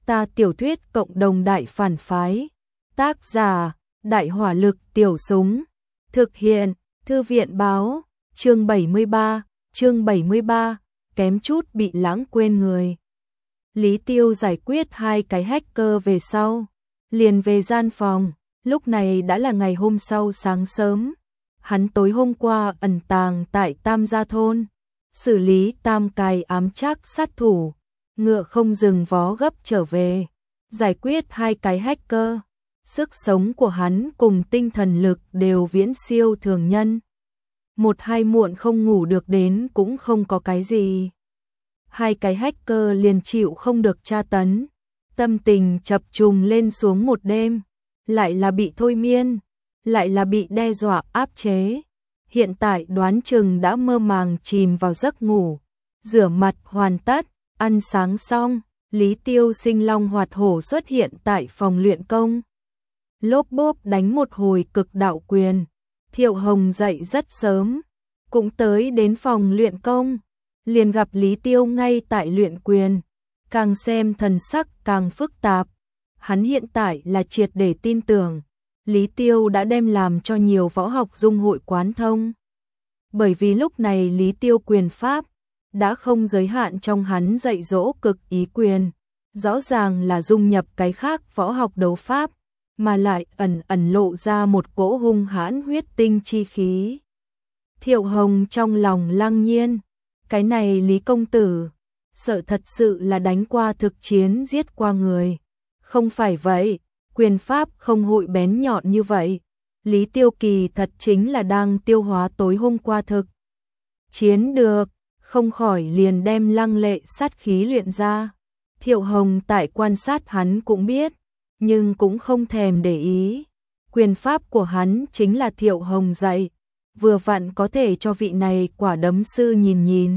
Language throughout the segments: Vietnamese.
Ta tiểu thuyết cộng đồng đại phản phái. Tác giả, Đại hỏa lực tiểu súng. Thực hiện, Thư viện báo, chương 73, kém chút bị lãng quên người. Lý Tiêu giải quyết 2 cái hacker về sau, liền về gian phòng, lúc này đã là ngày hôm sau sáng sớm. Hắn tối hôm qua ẩn tàng tại Tam Gia Thôn, xử lý tam cài ám trác sát thủ, ngựa không dừng vó gấp trở về, giải quyết 2 cái hacker. Sức sống của hắn cùng tinh thần lực đều viễn siêu thường nhân. 1-2 muộn không ngủ được đến cũng không có cái gì. 2 cái hacker liền chịu không được tra tấn, tâm tình chập trùng lên xuống một đêm, lại là bị thôi miên, lại là bị đe dọa áp chế. Hiện tại đoán chừng đã mơ màng chìm vào giấc ngủ. Rửa mặt hoàn tất, ăn sáng xong, Lý Tiêu sinh long hoạt hổ xuất hiện tại phòng luyện công. Lốp bốp đánh một hồi cực đạo quyền. Thiệu Hồng dậy rất sớm, cũng tới đến phòng luyện công, liền gặp Lý Tiêu ngay tại luyện quyền, càng xem thần sắc càng phức tạp. Hắn hiện tại là triệt để tin tưởng, Lý Tiêu đã đem làm cho nhiều võ học dung hội quán thông. Bởi vì lúc này Lý Tiêu quyền pháp đã không giới hạn trong hắn dạy dỗ cực ý quyền, rõ ràng là dung nhập cái khác võ học đấu pháp, mà lại ẩn lộ ra một cỗ hung hãn huyết tinh chi khí. Thiệu Hồng trong lòng lăng nhiên, cái này Lý công tử, sợ thật sự là đánh qua thực chiến giết qua người. Không phải vậy, quyền pháp không hội bén nhọn như vậy. Lý Tiêu kỳ thật chính là đang tiêu hóa tối hôm qua thực chiến được, không khỏi liền đem lăng lệ sát khí luyện ra. Thiệu Hồng tại quan sát hắn cũng biết, nhưng cũng không thèm để ý. Quyền pháp của hắn chính là Thiệu Hồng dạy, vừa vặn có thể cho vị này quả đấm sư nhìn nhìn.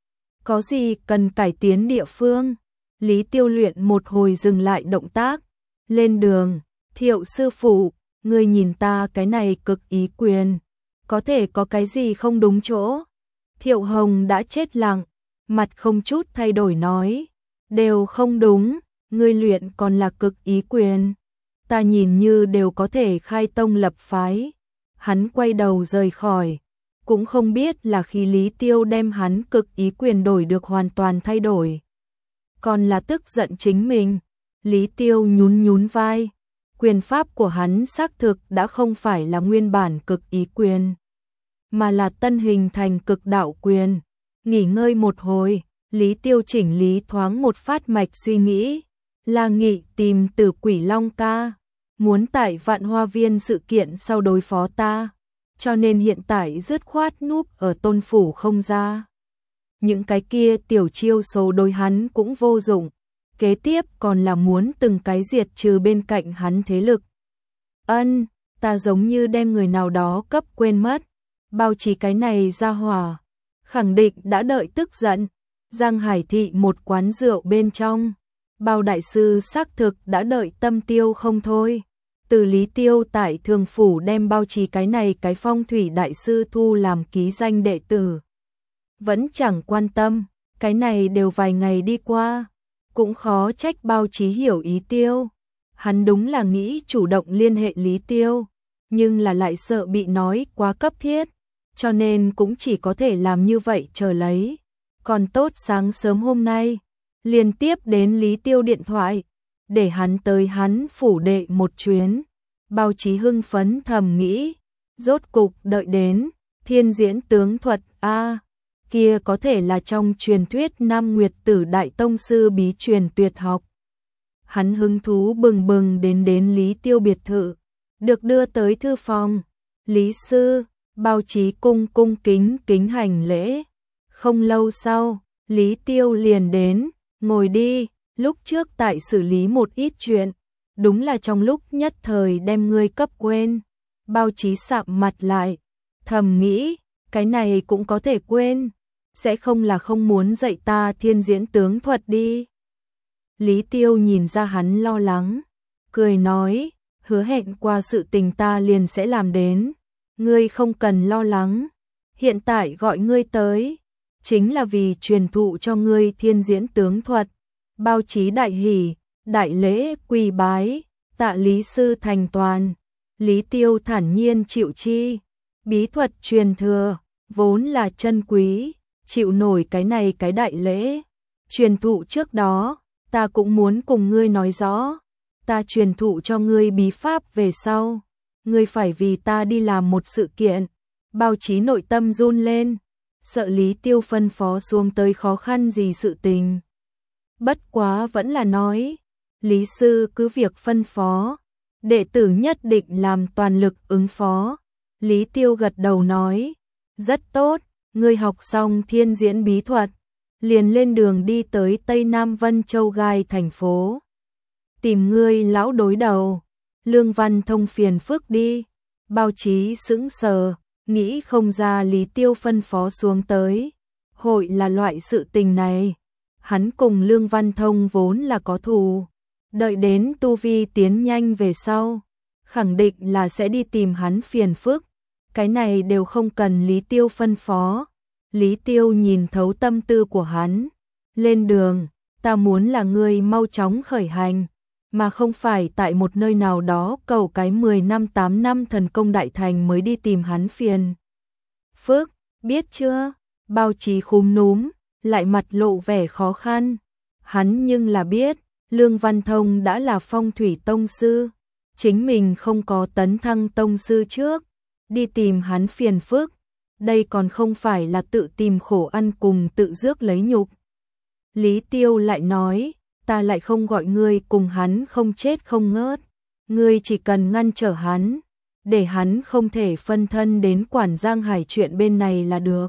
Có gì cần cải tiến địa phương? Lý Tiêu luyện một hồi dừng lại động tác. Lên đường, Thiệu sư phụ, ngươi nhìn ta cái này cực ý quyền, có thể có cái gì không đúng chỗ? Thiệu Hồng đã chết lặng, mặt không chút thay đổi nói, đều không đúng, ngươi luyện còn là cực ý quyền. Ta nhìn như đều có thể khai tông lập phái. Hắn quay đầu rời khỏi, cũng không biết là khi Lý Tiêu đem hắn cực ý quyền đổi được hoàn toàn thay đổi, còn là tức giận chính mình. Lý Tiêu nhún vai, quyền pháp của hắn xác thực đã không phải là nguyên bản cực ý quyền, mà là tân hình thành cực đạo quyền. Nghỉ ngơi một hồi, Lý Tiêu chỉnh lý thoáng một phát mạch suy nghĩ, là nghị tìm Tử Quỷ Long ca, muốn tại Vạn Hoa Viên sự kiện sau đối phó ta, cho nên hiện tại dứt khoát núp ở Tôn phủ không ra. Những cái kia tiểu chiêu số đối hắn cũng vô dụng, kế tiếp còn là muốn từng cái diệt trừ bên cạnh hắn thế lực. Ta giống như đem người nào đó cấp quên mất. Bao Chí cái này ra hỏa, khẳng định đã đợi tức giận. Giang Hải thị một quán rượu bên trong, Bao đại sư xác thực đã đợi tâm tiêu không thôi. Từ Lý Tiêu tại Thường phủ đem Bao Chí cái này cái phong thủy đại sư thu làm ký danh đệ tử, vẫn chẳng quan tâm. Cái này đều vài ngày đi qua, cũng khó trách Bao Chí hiểu ý Tiêu. Hắn đúng là nghĩ chủ động liên hệ Lý Tiêu, nhưng là lại sợ bị nói quá cấp thiết, cho nên cũng chỉ có thể làm như vậy chờ lấy. Còn tốt sáng sớm hôm nay, liên tiếp đến Lý Tiêu điện thoại, để hắn tới hắn phủ đệ một chuyến. Bao Chí hưng phấn thầm nghĩ, rốt cục đợi đến, Thiên Diễn tướng thuật kia có thể là trong truyền thuyết Nam Nguyệt Tử Đại Tông Sư bí truyền tuyệt học. Hắn hứng thú bừng bừng đến Lý Tiêu biệt thự, được đưa tới thư phòng. Lý sư, Bao Chí cung kính hành lễ. Không lâu sau, Lý Tiêu liền đến, ngồi đi, lúc trước tại xử lý một ít chuyện, đúng là trong lúc nhất thời đem ngươi cấp quên. Bao Chí sạm mặt lại, thầm nghĩ, cái này cũng có thể quên, sẽ không là không muốn dạy ta Thiên Diễn tướng thuật đi. Lý Tiêu nhìn ra hắn lo lắng, cười nói, hứa hẹn qua sự tình ta liền sẽ làm đến, ngươi không cần lo lắng. Hiện tại gọi ngươi tới, chính là vì truyền thụ cho ngươi Thiên Diễn tướng thuật. Bao Chí đại hỉ, Đại lễ quỳ bái, tạ Lý sư thành toàn. Lý Tiêu thản nhiên chịu chi. Bí thuật truyền thừa, vốn là chân quý, chịu nổi cái này cái đại lễ. Truyền thụ trước đó, ta cũng muốn cùng ngươi nói rõ. Ta truyền thụ cho ngươi bí pháp về sau. Ngươi phải vì ta đi làm một sự kiện. Bao Chí nội tâm run lên, sợ Lý Tiêu phân phó xuống tới khó khăn gì sự tình. Bất quá vẫn là nói, Lý sư cứ việc phân phó, đệ tử nhất định làm toàn lực ứng phó. Lý Tiêu gật đầu nói, rất tốt, ngươi học xong thiên diễn bí thuật, liền lên đường đi tới Tây Nam Vân Châu Gai thành phố. Tìm ngươi lão đối đầu, Lương Văn Thông phiền phức đi. Bao Chí sững sờ, nghĩ không ra Lý Tiêu phân phó xuống tới. Hội là loại sự tình này. Hắn cùng Lương Văn Thông vốn là có thù. Đợi đến tu vi tiến nhanh về sau, khẳng định là sẽ đi tìm hắn phiền phức. Cái này đều không cần Lý Tiêu phân phó. Lý Tiêu nhìn thấu tâm tư của hắn. Lên đường, ta muốn là ngươi mau chóng khởi hành, mà không phải tại một nơi nào đó cầu cái 10 năm 8 năm thần công đại thành mới đi tìm hắn phiền phức, biết chưa? Bao Chí khúm núm, lại mặt lộ vẻ khó khăn. Hắn nhưng là biết, Lương Văn Thông đã là phong thủy tông sư, chính mình không có tấn thăng tông sư trước, đi tìm hắn phiền phức, đây còn không phải là tự tìm khổ ăn cùng tự rước lấy nhục. Lý Tiêu lại nói, ta lại không gọi ngươi cùng hắn không chết không ngớt, ngươi chỉ cần ngăn trở hắn, để hắn không thể phân thân đến quản Giang Hải chuyện bên này là được.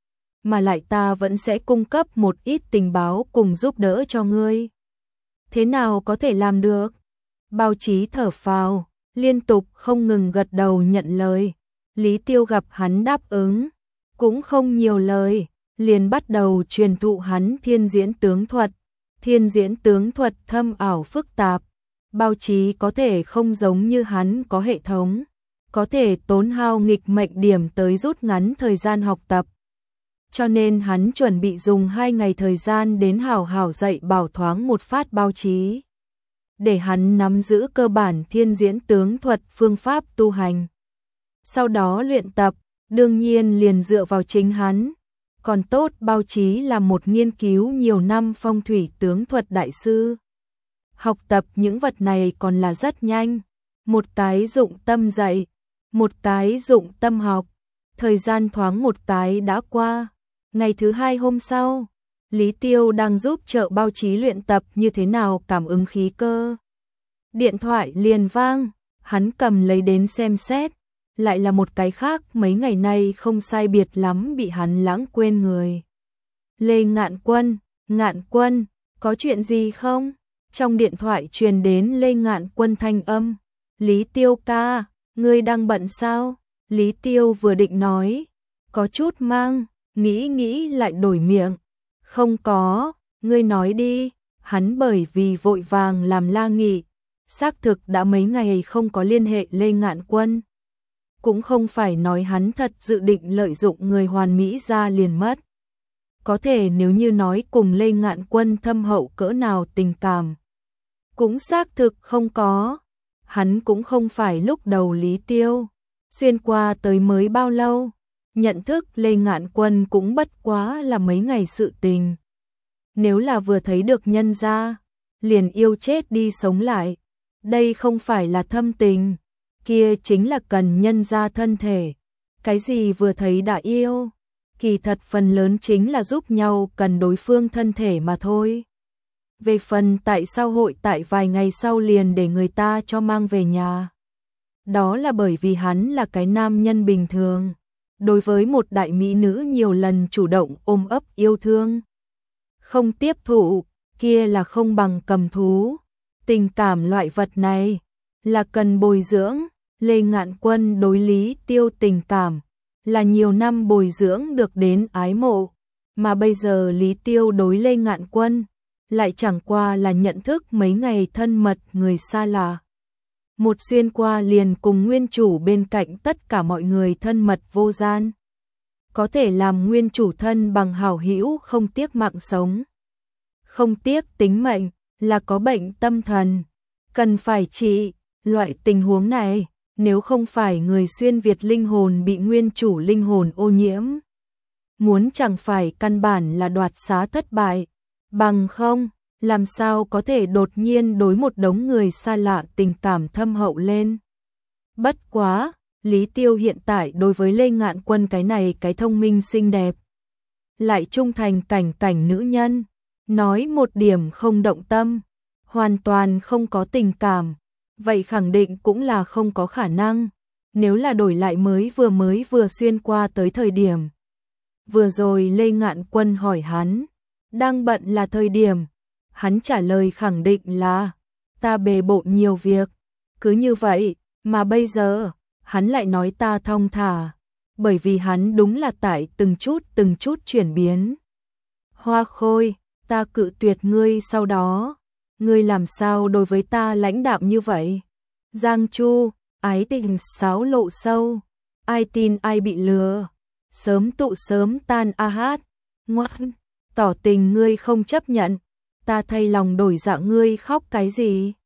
Mà lại ta vẫn sẽ cung cấp một ít tình báo cùng giúp đỡ cho ngươi. Thế nào có thể làm được? Bao Chí thở phào, liên tục không ngừng gật đầu nhận lời. Lý Tiêu gặp hắn đáp ứng, cũng không nhiều lời, liền bắt đầu truyền thụ hắn thiên diễn tướng thuật. Thiên diễn tướng thuật thâm ảo phức tạp, Bao Chí có thể không giống như hắn có hệ thống, có thể tốn hao nghịch mệnh điểm tới rút ngắn thời gian học tập. Cho nên hắn chuẩn bị dùng 2 ngày thời gian đến hảo hảo dạy bảo thoáng một phát Bao Chí, để hắn nắm giữ cơ bản thiên diễn tướng thuật phương pháp tu hành. Sau đó luyện tập, đương nhiên liền dựa vào chính hắn. Còn tốt Bao Chí là một nghiên cứu nhiều năm phong thủy tướng thuật đại sư. Học tập những vật này còn là rất nhanh. Một cái dụng tâm dạy, một cái dụng tâm học. Thời gian thoáng một cái đã qua. Ngày thứ 2 hôm sau, Lý Tiêu đang giúp trợ Bao Chí luyện tập như thế nào cảm ứng khí cơ. Điện thoại liền vang, hắn cầm lấy đến xem xét. Lại là một cái khác mấy ngày nay không sai biệt lắm bị hắn lãng quên người. Lê Ngạn Quân, có chuyện gì không? Trong điện thoại truyền đến Lê Ngạn Quân thanh âm. Lý Tiêu ca, ngươi đang bận sao? Lý Tiêu vừa định nói, có chút mang, nghĩ lại đổi miệng. Không có, ngươi nói đi. Hắn bởi vì vội vàng làm la nghị, xác thực đã mấy ngày không có liên hệ Lê Ngạn Quân. Cũng không phải nói hắn thật dự định lợi dụng người hoàn mỹ ra liền mất. Có thể nếu như nói cùng Lê Ngạn Quân thâm hậu cỡ nào tình cảm, cũng xác thực không có. Hắn cũng không phải lúc đầu Lý Tiêu xuyên qua tới mới bao lâu, nhận thức Lê Ngạn Quân cũng bất quá là mấy ngày sự tình. Nếu là vừa thấy được nhân gia, liền yêu chết đi sống lại, đây không phải là thâm tình, kia chính là cần nhân gia thân thể. Cái gì vừa thấy đã yêu, kỳ thật phần lớn chính là giúp nhau cần đối phương thân thể mà thôi. Về phần tại sao hội tại vài ngày sau liền để người ta cho mang về nhà, đó là bởi vì hắn là cái nam nhân bình thường, đối với một đại mỹ nữ nhiều lần chủ động ôm ấp yêu thương. Không tiếp thụ, kia là không bằng cầm thú. Tình cảm loại vật này là cần bồi dưỡng. Lê Ngạn Quân đối Lý Tiêu tình cảm là nhiều năm bồi dưỡng được đến ái mộ, mà bây giờ Lý Tiêu đối Lê Ngạn Quân lại chẳng qua là nhận thức mấy ngày thân mật người xa lạ. Một xuyên qua liền cùng nguyên chủ bên cạnh tất cả mọi người thân mật vô gian. Có thể làm nguyên chủ thân bằng hảo hữu không tiếc mạng sống, không tiếc tính mệnh, là có bệnh tâm thần, cần phải trị. Loại tình huống này, nếu không phải người xuyên Việt linh hồn bị nguyên chủ linh hồn ô nhiễm, muốn chẳng phải căn bản là đoạt xá thất bại, bằng không, làm sao có thể đột nhiên đối một đống người xa lạ tình cảm thâm hậu lên. Bất quá, Lý Tiêu hiện tại đối với Lê Ngạn Quân cái này cái thông minh xinh đẹp, lại trung thành cảnh cảnh nữ nhân, nói một điểm không động tâm, hoàn toàn không có tình cảm, vậy khẳng định cũng là không có khả năng. Nếu là đổi lại mới vừa xuyên qua tới thời điểm vừa rồi Lê Ngạn Quân hỏi hắn, đang bận là thời điểm, hắn trả lời khẳng định là ta bề bộn nhiều việc, cứ như vậy, mà bây giờ, hắn lại nói ta thong thả, bởi vì hắn đúng là tại từng chút chuyển biến. Hoa Khôi, ta cự tuyệt ngươi sau đó, ngươi làm sao đối với ta lãnh đạm như vậy? Giang Chu, ái tình sáo lộ sâu, ai tin ai bị lừa, sớm tụ sớm tan a hát, ngoan, tỏ tình ngươi không chấp nhận, ta thay lòng đổi dạ ngươi khóc cái gì?